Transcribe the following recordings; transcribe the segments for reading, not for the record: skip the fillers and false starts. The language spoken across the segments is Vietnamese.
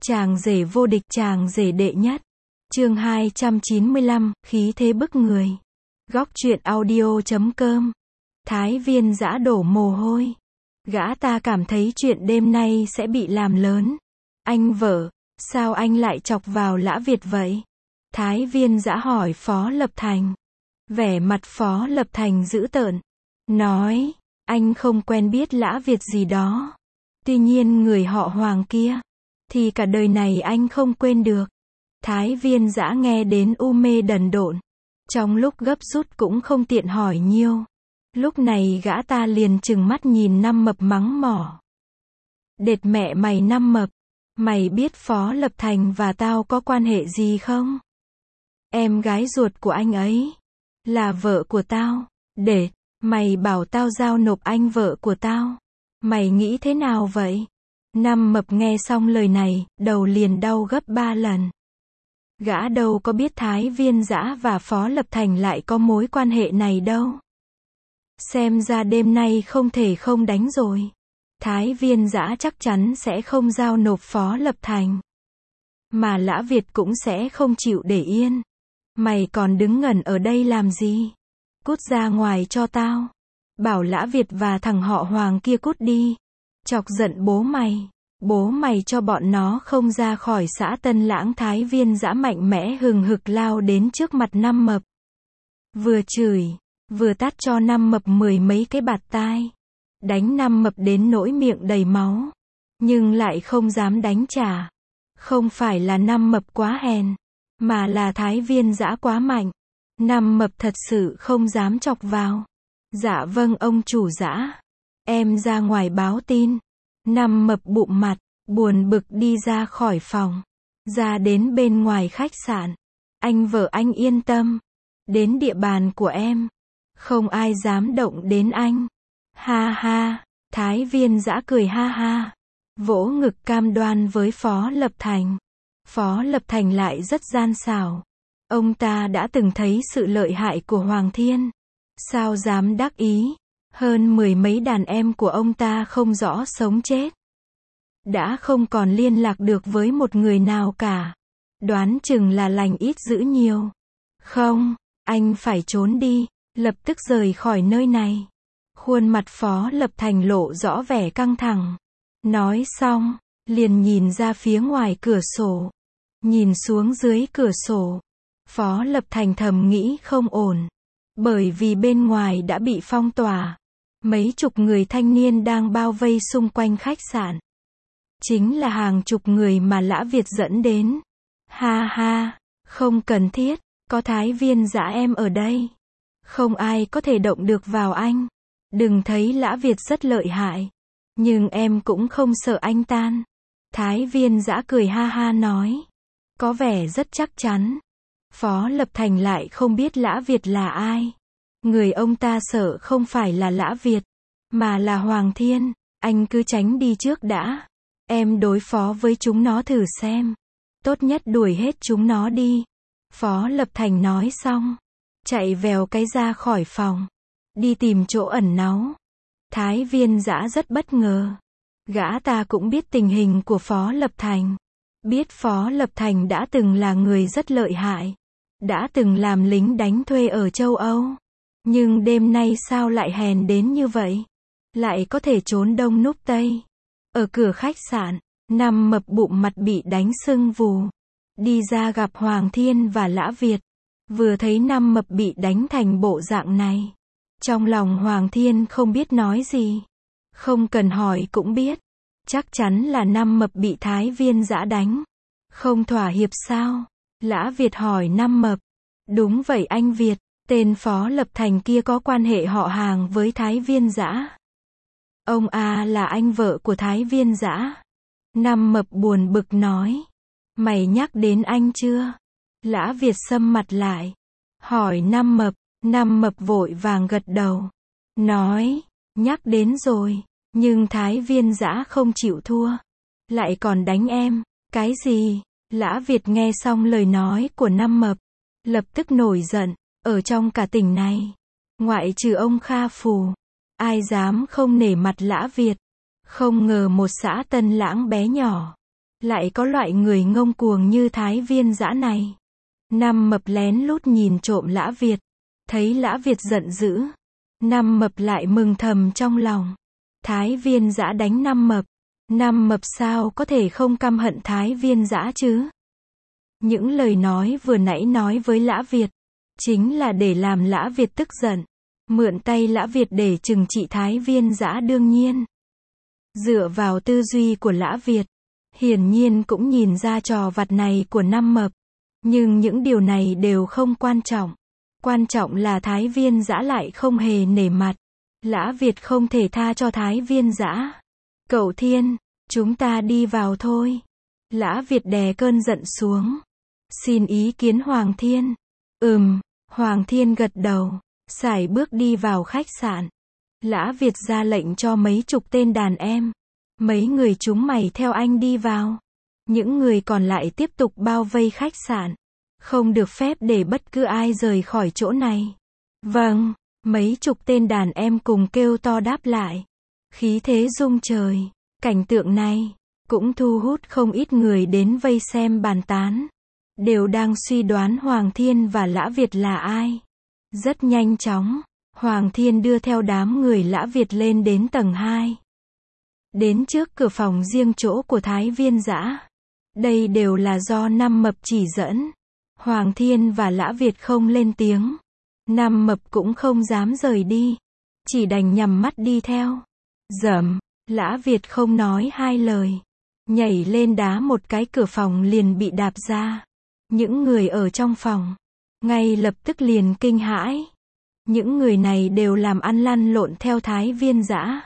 Chàng rể vô địch, chàng rể đệ nhất. Chương 295, khí thế bức người. Góc truyện audio.com. Thái Viên Dã đổ mồ hôi. Gã ta cảm thấy chuyện đêm nay sẽ bị làm lớn. Anh vợ, sao anh lại chọc vào Lã Việt vậy? Thái Viên Dã hỏi Phó Lập Thành. Vẻ mặt Phó Lập Thành dữ tợn. Nói, anh không quen biết Lã Việt gì đó. Tuy nhiên người họ Hoàng kia, thì cả đời này anh không quên được. Thái Viên Dã nghe đến u mê đần độn. Trong lúc gấp rút cũng không tiện hỏi nhiều. Lúc này gã ta liền trừng mắt nhìn Năm Mập mắng mỏ. Đệt mẹ mày Năm Mập, mày biết Phó Lập Thành và tao có quan hệ gì không? Em gái ruột của anh ấy là vợ của tao. Đệt, mày bảo tao giao nộp anh vợ của tao. Mày nghĩ thế nào vậy? Năm Mập nghe xong lời này, đầu liền đau gấp 3 lần. Gã đâu có biết Thái Viên Dã và Phó Lập Thành lại có mối quan hệ này đâu. Xem ra đêm nay không thể không đánh rồi. Thái Viên Dã chắc chắn sẽ không giao nộp Phó Lập Thành. Mà Lã Việt cũng sẽ không chịu để yên. Mày còn đứng ngẩn ở đây làm gì? Cút ra ngoài cho tao. Bảo Lã Việt và thằng họ Hoàng kia cút đi. Chọc giận bố mày. Bố mày cho bọn nó không ra khỏi xã Tân Lãng. Thái Viên Dã mạnh mẽ hừng hực lao đến trước mặt Năm Mập. Vừa chửi, vừa tát cho Năm Mập 10 mấy cái bạt tai. Đánh Năm Mập đến nỗi miệng đầy máu. Nhưng lại không dám đánh trả. Không phải là Năm Mập quá hèn, mà là Thái Viên Dã quá mạnh. Năm Mập thật sự không dám chọc vào. Dạ vâng ông chủ Dã. Em ra ngoài báo tin. Năm Mập bụm mặt, buồn bực đi ra khỏi phòng. Ra đến bên ngoài khách sạn. Anh vợ anh yên tâm. Đến địa bàn của em, không ai dám động đến anh. Ha ha, Thái Viên Dã cười ha ha. Vỗ ngực cam đoan với Phó Lập Thành. Phó Lập Thành lại rất gian xảo. Ông ta đã từng thấy sự lợi hại của Hoàng Thiên. Sao dám đắc ý? Hơn 10 mấy đàn em của ông ta không rõ sống chết. Đã không còn liên lạc được với một người nào cả. Đoán chừng là lành ít dữ nhiều. Không, anh phải trốn đi, lập tức rời khỏi nơi này. Khuôn mặt Phó Lập Thành lộ rõ vẻ căng thẳng. Nói xong, liền nhìn ra phía ngoài cửa sổ. Nhìn xuống dưới cửa sổ. Phó Lập Thành thầm nghĩ không ổn. Bởi vì bên ngoài đã bị phong tỏa. Mấy chục người thanh niên đang bao vây xung quanh khách sạn. Chính là hàng chục người mà Lã Việt dẫn đến. Ha ha, không cần thiết, có Thái Viên Dã em ở đây. Không ai có thể động được vào anh. Đừng thấy Lã Việt rất lợi hại. Nhưng em cũng không sợ anh tan. Thái Viên Dã cười ha ha nói. Có vẻ rất chắc chắn. Phó Lập Thành lại không biết Lã Việt là ai. Người ông ta sợ không phải là Lã Việt, mà là Hoàng Thiên. Anh cứ tránh đi trước đã. Em đối phó với chúng nó thử xem. Tốt nhất đuổi hết chúng nó đi. Phó Lập Thành nói xong, chạy vèo cái ra khỏi phòng. Đi tìm chỗ ẩn náu. Thái Viên Dã rất bất ngờ. Gã ta cũng biết tình hình của Phó Lập Thành. Biết Phó Lập Thành đã từng là người rất lợi hại. Đã từng làm lính đánh thuê ở châu Âu. Nhưng đêm nay sao lại hèn đến như vậy? Lại có thể trốn đông núp tây. Ở cửa khách sạn, Năm Mập bụm mặt bị đánh sưng vù. Đi ra gặp Hoàng Thiên và Lã Việt. Vừa thấy Năm Mập bị đánh thành bộ dạng này. Trong lòng Hoàng Thiên không biết nói gì. Không cần hỏi cũng biết. Chắc chắn là Năm Mập bị Thái Viên Dã đánh. Không thỏa hiệp sao? Lã Việt hỏi Năm Mập. Đúng vậy anh Việt. Tên Phó Lập Thành kia có quan hệ họ hàng với Thái Viên Dã. Ông là anh vợ của Thái Viên Dã. Năm Mập buồn bực nói. Mày nhắc đến anh chưa? Lã Việt sầm mặt lại. Hỏi Năm Mập. Năm Mập vội vàng gật đầu. Nói, nhắc đến rồi. Nhưng Thái Viên Dã không chịu thua. Lại còn đánh em. Cái gì? Lã Việt nghe xong lời nói của Năm Mập. Lập tức nổi giận. Ở trong cả tỉnh này, ngoại trừ ông Kha Phù, ai dám không nể mặt Lã Việt. Không ngờ một xã Tân Lãng bé nhỏ Lại có loại người ngông cuồng như Thái Viên Dã này. Năm Mập lén lút nhìn trộm Lã Việt. Thấy Lã Việt giận dữ. Năm Mập lại mừng thầm trong lòng. Thái Viên Dã đánh Năm Mập. Năm Mập sao có thể không căm hận Thái Viên Dã chứ? Những lời nói vừa nãy nói với Lã Việt, chính là để làm Lã Việt tức giận. Mượn tay Lã Việt để trừng trị Thái Viên Dã đương nhiên. Dựa vào tư duy của Lã Việt, hiển nhiên cũng nhìn ra trò vặt này của Năm Mập. Nhưng những điều này đều không quan trọng. Quan trọng là Thái Viên Dã lại không hề nể mặt. Lã Việt không thể tha cho Thái Viên Dã. Cậu Thiên, chúng ta đi vào thôi. Lã Việt đè cơn giận xuống. Xin ý kiến Hoàng Thiên. Hoàng Thiên gật đầu. Sải bước đi vào khách sạn. Lã Việt ra lệnh cho mấy chục tên đàn em. Mấy người chúng mày theo anh đi vào. Những người còn lại tiếp tục bao vây khách sạn. Không được phép để bất cứ ai rời khỏi chỗ này. Vâng, mấy chục tên đàn em cùng kêu to đáp lại. Khí thế rung trời. Cảnh tượng này cũng thu hút không ít người đến vây xem bàn tán. Đều đang suy đoán Hoàng Thiên và Lã Việt là ai. Rất nhanh chóng, Hoàng Thiên đưa theo đám người Lã Việt lên đến tầng 2. Đến trước cửa phòng riêng chỗ của Thái Viên Dã. Đây đều là do Năm Mập chỉ dẫn. Hoàng Thiên và Lã Việt không lên tiếng. Năm Mập cũng không dám rời đi. Chỉ đành nhắm mắt đi theo. Dầm, Lã Việt không nói hai lời. Nhảy lên đá một cái cửa phòng liền bị đạp ra. Những người ở trong phòng ngay lập tức liền kinh hãi. Những người này đều làm ăn lăn lộn theo Thái Viên Dã.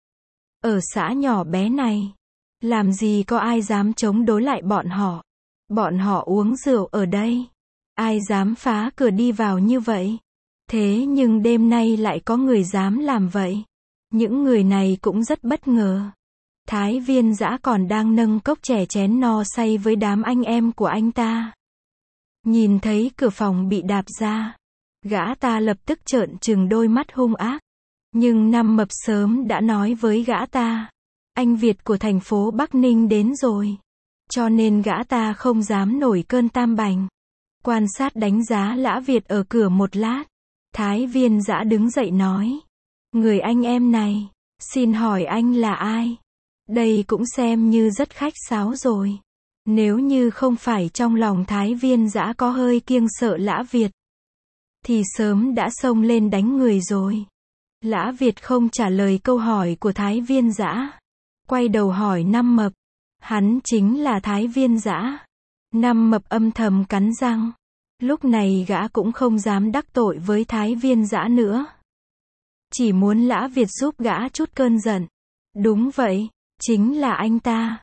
Ở xã nhỏ bé này, làm gì có ai dám chống đối lại bọn họ. Bọn họ uống rượu ở đây. Ai dám phá cửa đi vào như vậy? Thế nhưng đêm nay lại có người dám làm vậy. Những người này cũng rất bất ngờ. Thái Viên Dã còn đang nâng cốc chè chén no say với đám anh em của anh ta. Nhìn thấy cửa phòng bị đạp ra, gã ta lập tức trợn trừng đôi mắt hung ác. Nhưng Năm Mập sớm đã nói với gã ta, anh Việt của thành phố Bắc Ninh đến rồi. Cho nên gã ta không dám nổi cơn tam bành. Quan sát đánh giá Lã Việt ở cửa một lát. Thái Viên Dã đứng dậy nói. Người anh em này, xin hỏi anh là ai? Đây cũng xem như rất khách sáo rồi. Nếu như không phải trong lòng Thái Viên Dã có hơi kiêng sợ Lã Việt, thì sớm đã xông lên đánh người rồi. Lã Việt không trả lời câu hỏi của Thái Viên Dã. Quay đầu hỏi Năm Mập. Hắn chính là Thái Viên Dã. Năm Mập âm thầm cắn răng. Lúc này gã cũng không dám đắc tội với Thái Viên Dã nữa. Chỉ muốn Lã Việt giúp gã chút cơn giận. Đúng vậy, chính là anh ta.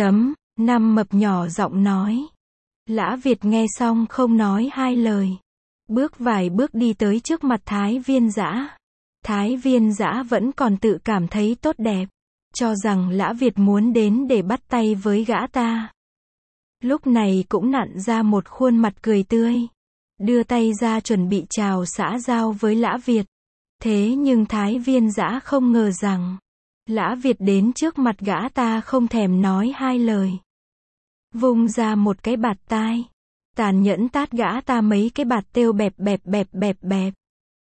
Năm Mập nhỏ giọng nói. Lã Việt nghe xong không nói hai lời. Bước vài bước đi tới trước mặt Thái Viên Dã. Thái Viên Dã vẫn còn tự cảm thấy tốt đẹp. Cho rằng Lã Việt muốn đến để bắt tay với gã ta. Lúc này cũng nặn ra một khuôn mặt cười tươi. Đưa tay ra chuẩn bị chào xã giao với Lã Việt. Thế nhưng Thái Viên Dã không ngờ rằng Lã Việt đến trước mặt gã ta không thèm nói hai lời. Vung ra một cái bạt tai. Tàn nhẫn tát gã ta mấy cái bạt têu bẹp bẹp bẹp bẹp bẹp.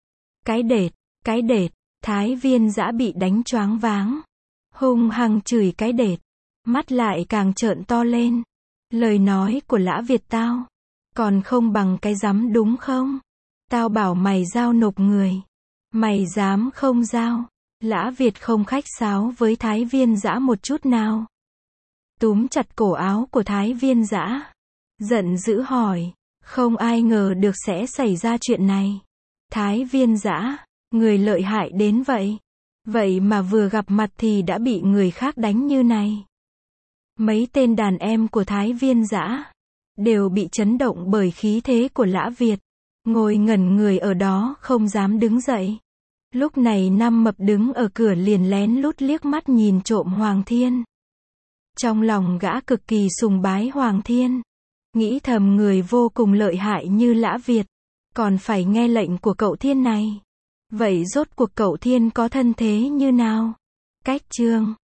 Cái đệt, Thái Viên Dã bị đánh choáng váng. Hung hăng chửi cái đệt. Mắt lại càng trợn to lên. Lời nói của Lã Việt tao còn không bằng cái rắm đúng không? Tao bảo mày giao nộp người. Mày dám không giao? Lã Việt không khách sáo với Thái Viên Dã một chút nào. Túm chặt cổ áo của Thái Viên Dã. Giận dữ hỏi. Không ai ngờ được sẽ xảy ra chuyện này. Thái Viên Dã, người lợi hại đến vậy. Vậy mà vừa gặp mặt thì đã bị người khác đánh như này. Mấy tên đàn em của Thái Viên Dã đều bị chấn động bởi khí thế của Lã Việt. Ngồi ngẩn người ở đó không dám đứng dậy. Lúc này Năm Mập đứng ở cửa liền lén lút liếc mắt nhìn trộm Hoàng Thiên. Trong lòng gã cực kỳ sùng bái Hoàng Thiên. Nghĩ thầm người vô cùng lợi hại như Lã Việt. Còn phải nghe lệnh của cậu Thiên này. Vậy rốt cuộc cậu Thiên có thân thế như nào? Cách chương